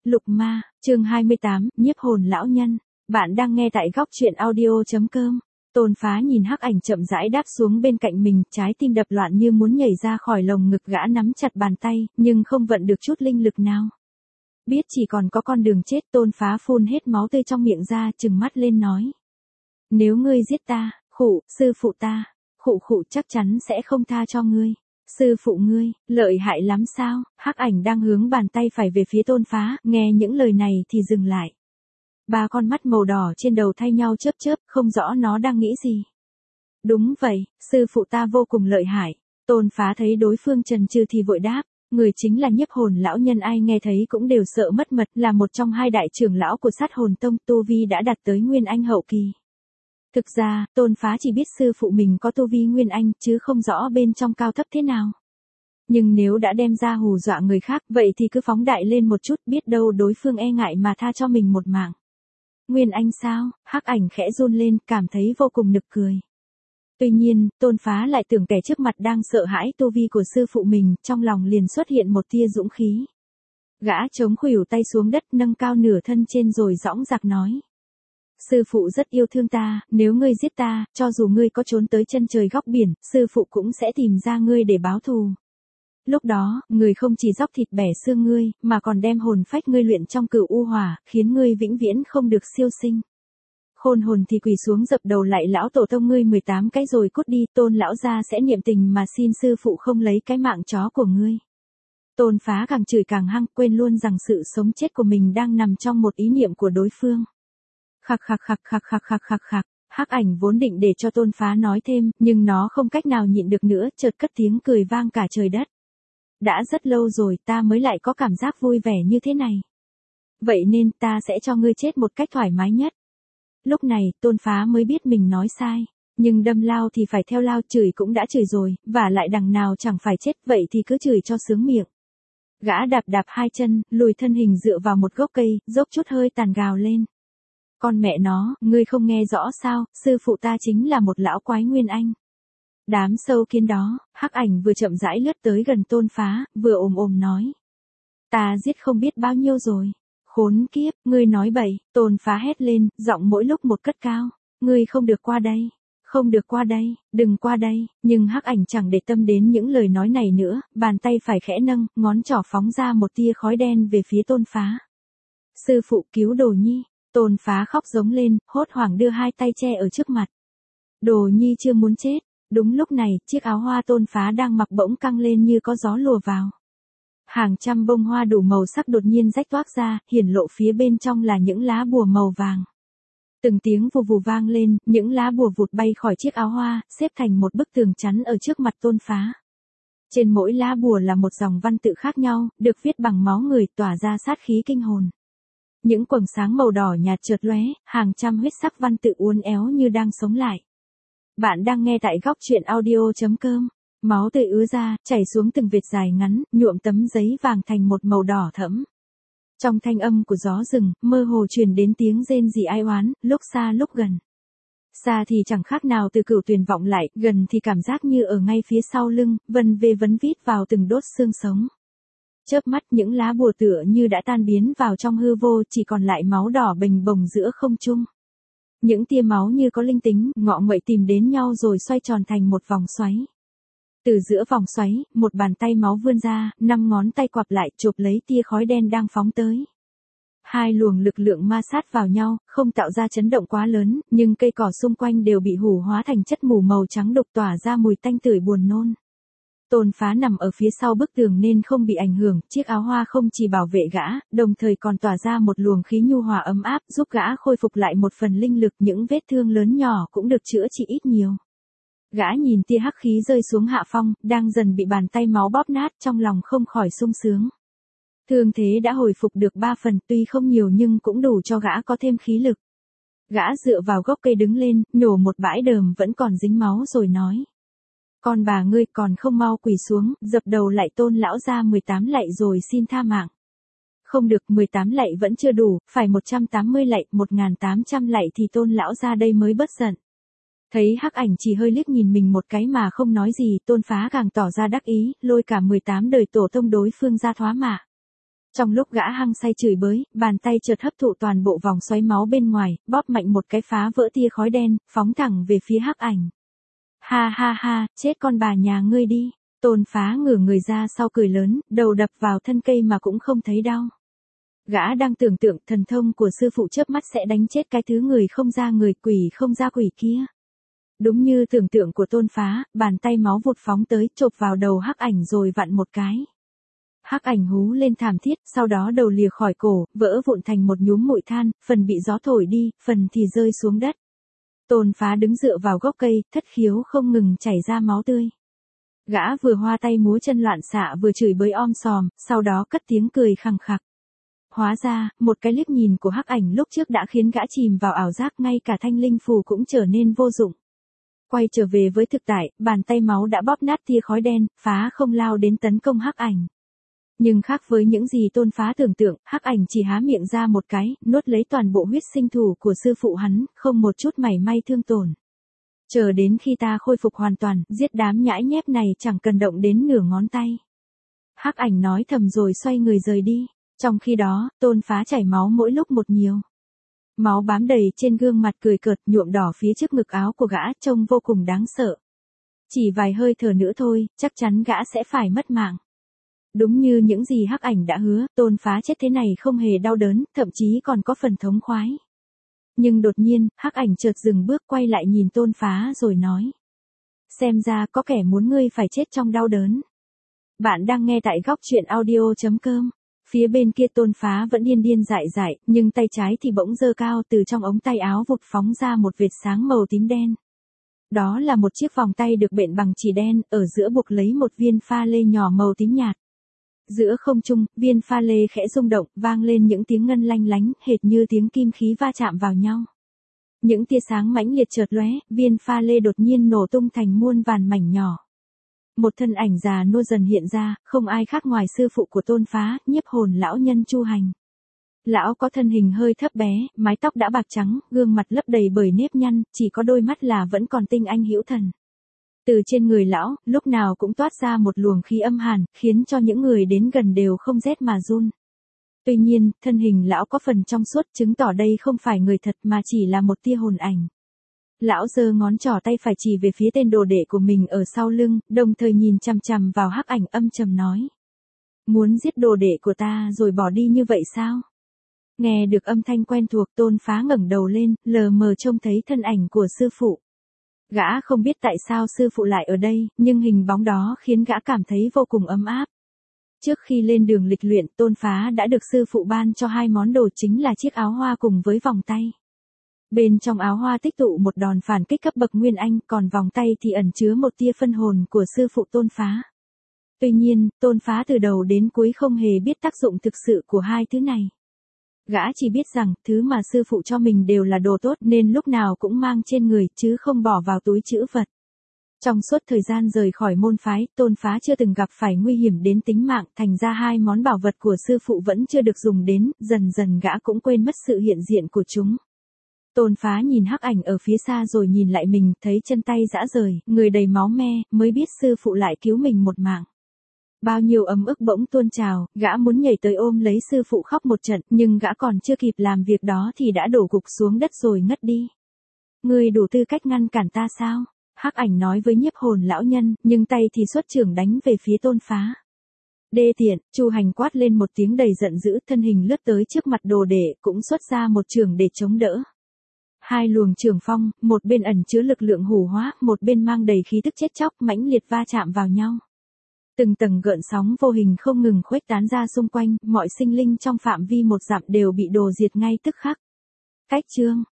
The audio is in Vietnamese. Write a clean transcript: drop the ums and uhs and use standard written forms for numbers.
Lục ma, chương 28, nhiếp hồn lão nhân. Bạn đang nghe tại góc truyện audio.com. Tôn Phá nhìn Hắc Ảnh chậm rãi đáp xuống bên cạnh mình, trái tim đập loạn như muốn nhảy ra khỏi lồng ngực gã, nắm chặt bàn tay, nhưng không vận được chút linh lực nào. Biết chỉ còn có con đường chết, Tôn Phá phun hết máu tươi trong miệng ra, trừng mắt lên nói. Nếu ngươi giết ta, khụ, sư phụ ta, khụ chắc chắn sẽ không tha cho ngươi. Sư phụ ngươi, lợi hại lắm sao? Hắc Ảnh đang hướng bàn tay phải về phía Tôn Phá, nghe những lời này thì dừng lại. Ba con mắt màu đỏ trên đầu thay nhau chớp chớp, không rõ nó đang nghĩ gì. Đúng vậy, sư phụ ta vô cùng lợi hại. Tôn Phá thấy đối phương chần chừ thì vội đáp, người chính là nhiếp hồn lão nhân, ai nghe thấy cũng đều sợ mất mật, là một trong hai đại trưởng lão của Sát Hồn Tông, tu vi đã đạt tới Nguyên Anh hậu kỳ. Thực ra, Tôn Phá chỉ biết sư phụ mình có tu vi Nguyên Anh, chứ không rõ bên trong cao thấp thế nào. Nhưng nếu đã đem ra hù dọa người khác, vậy thì cứ phóng đại lên một chút, biết đâu đối phương e ngại mà tha cho mình một mạng. Nguyên Anh sao? Hắc Ảnh khẽ run lên, cảm thấy vô cùng nực cười. Tuy nhiên, Tôn Phá lại tưởng kẻ trước mặt đang sợ hãi tu vi của sư phụ mình, trong lòng liền xuất hiện một tia dũng khí. Gã chống khuỷu tay xuống đất, nâng cao nửa thân trên rồi dõng dạc nói. Sư phụ rất yêu thương ta, nếu ngươi giết ta, cho dù ngươi có trốn tới chân trời góc biển, sư phụ cũng sẽ tìm ra ngươi để báo thù. Lúc đó, người không chỉ dóc thịt bẻ xương ngươi, mà còn đem hồn phách ngươi luyện trong cửu u hỏa, khiến ngươi vĩnh viễn không được siêu sinh. Khôn hồn thì quỳ xuống dập đầu lại lão tổ tông ngươi 18 cái rồi cút đi, Tôn lão gia sẽ niệm tình mà xin sư phụ không lấy cái mạng chó của ngươi. Tôn Phá càng chửi càng hăng, quên luôn rằng sự sống chết của mình đang nằm trong một ý niệm của đối phương. Khạc. Hắc Ảnh vốn định để cho Tôn Phá nói thêm, nhưng nó không cách nào nhịn được nữa, chợt cất tiếng cười vang cả trời đất. Đã rất lâu rồi ta mới lại có cảm giác vui vẻ như thế này. Vậy nên ta sẽ cho ngươi chết một cách thoải mái nhất. Lúc này, Tôn Phá mới biết mình nói sai. Nhưng đâm lao thì phải theo lao, chửi cũng đã chửi rồi, và lại đằng nào chẳng phải chết, vậy thì cứ chửi cho sướng miệng. Gã đạp hai chân, lùi thân hình dựa vào một gốc cây, dốc chút hơi tàn gào lên. Con mẹ nó, ngươi không nghe rõ sao, sư phụ ta chính là một lão quái Nguyên Anh. Đám sâu kiến đó, Hắc Ảnh vừa chậm rãi lướt tới gần Tôn Phá, vừa ồm nói. Ta giết không biết bao nhiêu rồi. Khốn kiếp, ngươi nói bậy, Tôn Phá hét lên, giọng mỗi lúc một cất cao. Ngươi không được qua đây. Không được qua đây, đừng qua đây. Nhưng Hắc Ảnh chẳng để tâm đến những lời nói này nữa, bàn tay phải khẽ nâng, ngón trỏ phóng ra một tia khói đen về phía Tôn Phá. Sư phụ cứu Đồ Nhi. Tôn Phá khóc giống lên, hốt hoảng đưa hai tay che ở trước mặt. Đồ Nhi chưa muốn chết. Đúng lúc này, chiếc áo hoa Tôn Phá đang mặc bỗng căng lên như có gió lùa vào. Hàng trăm bông hoa đủ màu sắc đột nhiên rách toác ra, hiển lộ phía bên trong là những lá bùa màu vàng. Từng tiếng vù vù vang lên, những lá bùa vụt bay khỏi chiếc áo hoa, xếp thành một bức tường chắn ở trước mặt Tôn Phá. Trên mỗi lá bùa là một dòng văn tự khác nhau, được viết bằng máu người, tỏa ra sát khí kinh hồn. Những quầng sáng màu đỏ nhạt chợt lóe, hàng trăm huyết sắc văn tự uốn éo như đang sống lại. Bạn đang nghe tại góc truyện audio.com. Máu tươi ứa ra, chảy xuống từng vệt dài ngắn, nhuộm tấm giấy vàng thành một màu đỏ thẫm. Trong thanh âm của gió rừng, mơ hồ truyền đến tiếng rên rỉ ai oán, lúc xa lúc gần. Xa thì chẳng khác nào từ cửu tuyền vọng lại, gần thì cảm giác như ở ngay phía sau lưng, vân về vấn vít vào từng đốt xương sống. Chớp mắt những lá bùa tựa như đã tan biến vào trong hư vô, chỉ còn lại máu đỏ bềnh bồng giữa không trung. Những tia máu như có linh tính, ngọ nguậy tìm đến nhau rồi xoay tròn thành một vòng xoáy. Từ giữa vòng xoáy, một bàn tay máu vươn ra, 5 ngón tay quặp lại chộp lấy tia khói đen đang phóng tới. Hai luồng lực lượng ma sát vào nhau, không tạo ra chấn động quá lớn, nhưng cây cỏ xung quanh đều bị hủ hóa thành chất mù màu trắng đục tỏa ra mùi tanh tưởi buồn nôn. Tôn Phá nằm ở phía sau bức tường nên không bị ảnh hưởng, chiếc áo hoa không chỉ bảo vệ gã, đồng thời còn tỏa ra một luồng khí nhu hòa ấm áp, giúp gã khôi phục lại một phần linh lực, những vết thương lớn nhỏ cũng được chữa trị ít nhiều. Gã nhìn tia hắc khí rơi xuống hạ phong, đang dần bị bàn tay máu bóp nát, trong lòng không khỏi sung sướng. Thương thế đã hồi phục được 3 phần, tuy không nhiều nhưng cũng đủ cho gã có thêm khí lực. Gã dựa vào gốc cây đứng lên, nhổ một bãi đờm vẫn còn dính máu rồi nói. Con bà ngươi còn không mau quỳ xuống, dập đầu lại Tôn lão gia 18 lạy rồi xin tha mạng. Không được, 18 lạy vẫn chưa đủ, phải 180 lạy, 1800 lạy thì Tôn lão gia đây mới bớt giận. Thấy Hắc Ảnh chỉ hơi liếc nhìn mình một cái mà không nói gì, Tôn Phá càng tỏ ra đắc ý, lôi cả 18 đời tổ tông đối phương ra thoá mạ. Trong lúc gã hăng say chửi bới, bàn tay chợt hấp thụ toàn bộ vòng xoáy máu bên ngoài, bóp mạnh một cái phá vỡ tia khói đen, phóng thẳng về phía Hắc Ảnh. Ha ha ha, chết con bà nhà ngươi đi. Tôn Phá ngửa người ra sau cười lớn, đầu đập vào thân cây mà cũng không thấy đau. Gã đang tưởng tượng thần thông của sư phụ chớp mắt sẽ đánh chết cái thứ người không ra người, quỷ không ra quỷ kia. Đúng như tưởng tượng của Tôn Phá, bàn tay máu vụt phóng tới, chộp vào đầu Hắc Ảnh rồi vặn một cái. Hắc Ảnh hú lên thảm thiết, sau đó đầu lìa khỏi cổ, vỡ vụn thành một nhúm bụi than, phần bị gió thổi đi, phần thì rơi xuống đất. Tôn Phá đứng dựa vào gốc cây, thất khiếu không ngừng chảy ra máu tươi. Gã vừa hoa tay múa chân loạn xạ vừa chửi bới om sòm, sau đó cất tiếng cười khằng khặc. Hóa ra, một cái liếc nhìn của Hắc Ảnh lúc trước đã khiến gã chìm vào ảo giác, ngay cả thanh linh phù cũng trở nên vô dụng. Quay trở về với thực tại, bàn tay máu đã bóp nát tia khói đen, Phá không lao đến tấn công Hắc Ảnh. Nhưng khác với những gì Tôn Phá tưởng tượng, Hắc Ảnh chỉ há miệng ra một cái, nuốt lấy toàn bộ huyết sinh thủ của sư phụ hắn, không một chút mảy may thương tổn. Chờ đến khi ta khôi phục hoàn toàn, giết đám nhãi nhép này chẳng cần động đến nửa ngón tay. Hắc Ảnh nói thầm rồi xoay người rời đi. Trong khi đó, Tôn Phá chảy máu mỗi lúc một nhiều. Máu bám đầy trên gương mặt cười cợt, nhuộm đỏ phía trước ngực áo của gã, trông vô cùng đáng sợ. Chỉ vài hơi thở nữa thôi, chắc chắn gã sẽ phải mất mạng. Đúng như những gì Hắc Ảnh đã hứa, Tôn Phá chết thế này không hề đau đớn, thậm chí còn có phần thống khoái. Nhưng đột nhiên, Hắc Ảnh chợt dừng bước, quay lại nhìn Tôn Phá rồi nói. Xem ra có kẻ muốn ngươi phải chết trong đau đớn. Bạn đang nghe tại Góc Truyện Audio.com. Phía bên kia Tôn Phá vẫn điên điên dại dại, nhưng tay trái thì bỗng giơ cao, từ trong ống tay áo vụt phóng ra một vệt sáng màu tím đen. Đó là một chiếc vòng tay được bện bằng chỉ đen, ở giữa buộc lấy một viên pha lê nhỏ màu tím nhạt. Giữa không trung, viên pha lê khẽ rung động, vang lên những tiếng ngân lanh lánh, hệt như tiếng kim khí va chạm vào nhau. Những tia sáng mãnh liệt chợt lóe, viên pha lê đột nhiên nổ tung thành muôn vàn mảnh nhỏ. Một thân ảnh già nua dần hiện ra, không ai khác ngoài sư phụ của Tôn Phá, Nhiếp Hồn lão nhân Chu Hành. Lão có thân hình hơi thấp bé, mái tóc đã bạc trắng, gương mặt lấp đầy bởi nếp nhăn, chỉ có đôi mắt là vẫn còn tinh anh hữu thần. Từ trên người lão, lúc nào cũng toát ra một luồng khí âm hàn, khiến cho những người đến gần đều không rét mà run. Tuy nhiên, thân hình lão có phần trong suốt, chứng tỏ đây không phải người thật mà chỉ là một tia hồn ảnh. Lão giơ ngón trỏ tay phải chỉ về phía tên đồ đệ của mình ở sau lưng, đồng thời nhìn chằm chằm vào Hắc Ảnh, âm trầm nói. Muốn giết đồ đệ của ta rồi bỏ đi như vậy sao? Nghe được âm thanh quen thuộc, Tôn Phá ngẩng đầu lên, lờ mờ trông thấy thân ảnh của sư phụ. Gã không biết tại sao sư phụ lại ở đây, nhưng hình bóng đó khiến gã cảm thấy vô cùng ấm áp. Trước khi lên đường lịch luyện, Tôn Phá đã được sư phụ ban cho hai món đồ, chính là chiếc áo hoa cùng với vòng tay. Bên trong áo hoa tích tụ một đòn phản kích cấp bậc Nguyên Anh, còn vòng tay thì ẩn chứa một tia phân hồn của sư phụ Tôn Phá. Tuy nhiên, Tôn Phá từ đầu đến cuối không hề biết tác dụng thực sự của hai thứ này. Gã chỉ biết rằng, thứ mà sư phụ cho mình đều là đồ tốt nên lúc nào cũng mang trên người, chứ không bỏ vào túi trữ vật. Trong suốt thời gian rời khỏi môn phái, Tôn Phá chưa từng gặp phải nguy hiểm đến tính mạng, thành ra hai món bảo vật của sư phụ vẫn chưa được dùng đến, dần dần gã cũng quên mất sự hiện diện của chúng. Tôn Phá nhìn Hắc Ảnh ở phía xa rồi nhìn lại mình, thấy chân tay rã rời, người đầy máu me, mới biết sư phụ lại cứu mình một mạng. Bao nhiêu ấm ức bỗng tuôn trào, gã muốn nhảy tới ôm lấy sư phụ khóc một trận, nhưng gã còn chưa kịp làm việc đó thì đã đổ gục xuống đất rồi ngất đi. Ngươi đủ tư cách ngăn cản ta sao? Hắc Ảnh nói với Nhiếp Hồn lão nhân, nhưng tay thì xuất chưởng đánh về phía Tôn Phá. Đê tiện, Chu Hành quát lên một tiếng đầy giận dữ, thân hình lướt tới trước mặt đồ đệ, cũng xuất ra một chưởng để chống đỡ. Hai luồng chưởng phong, một bên ẩn chứa lực lượng hủ hóa, một bên mang đầy khí tức chết chóc, mãnh liệt va chạm vào nhau. Từng tầng gợn sóng vô hình không ngừng khuếch tán ra xung quanh, mọi sinh linh trong phạm vi một dặm đều bị đồ diệt ngay tức khắc. Cách chương